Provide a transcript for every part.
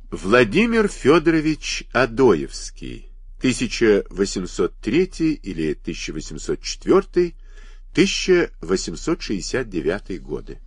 Владимир Федорович Адоевский, 1803 или 1804, 1869 годы.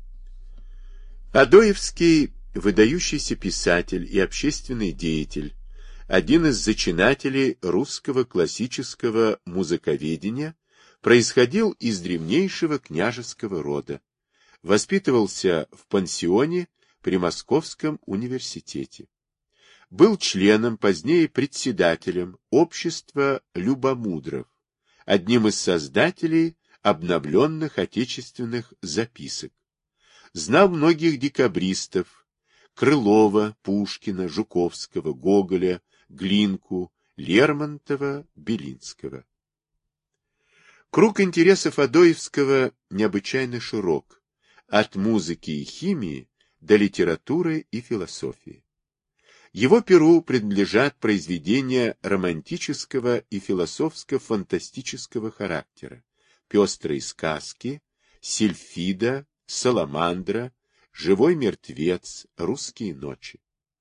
Адоевский – выдающийся писатель и общественный деятель, один из зачинателей русского классического музыковедения, происходил из древнейшего княжеского рода, воспитывался в пансионе при Московском университете. Был членом, позднее председателем общества любомудров, одним из создателей обновленных отечественных записок. Знал многих декабристов: Крылова, Пушкина, Жуковского, Гоголя, Глинку, Лермонтова, Белинского. Круг интересов Адоевского необычайно широк, от музыки и химии до литературы и философии. Его перу принадлежат произведения романтического и философско-фантастического характера: «Пестрые сказки», «Сильфида», «Саламандра», «Живой мертвец», «Русские ночи».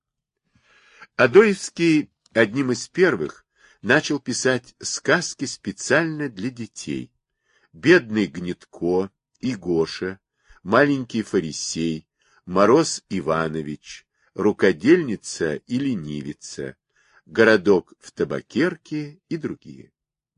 Адоевский одним из первых начал писать сказки специально для детей: «Бедный Гнетко», «Игоша», «Маленький фарисей», «Мороз Иванович», «Рукодельница и ленивица», «Городок в табакерке» и другие.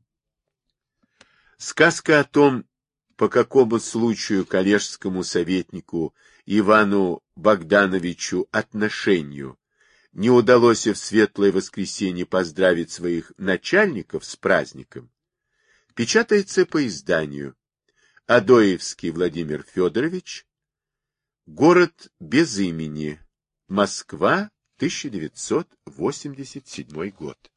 Сказка о том, по какому случаю коллежскому советнику Ивану Богдановичу Отношению не удалось в Светлое воскресенье поздравить своих начальников с праздником, печатается по изданию Адоевский Владимир Федорович, город без имени, Москва, 1987 год.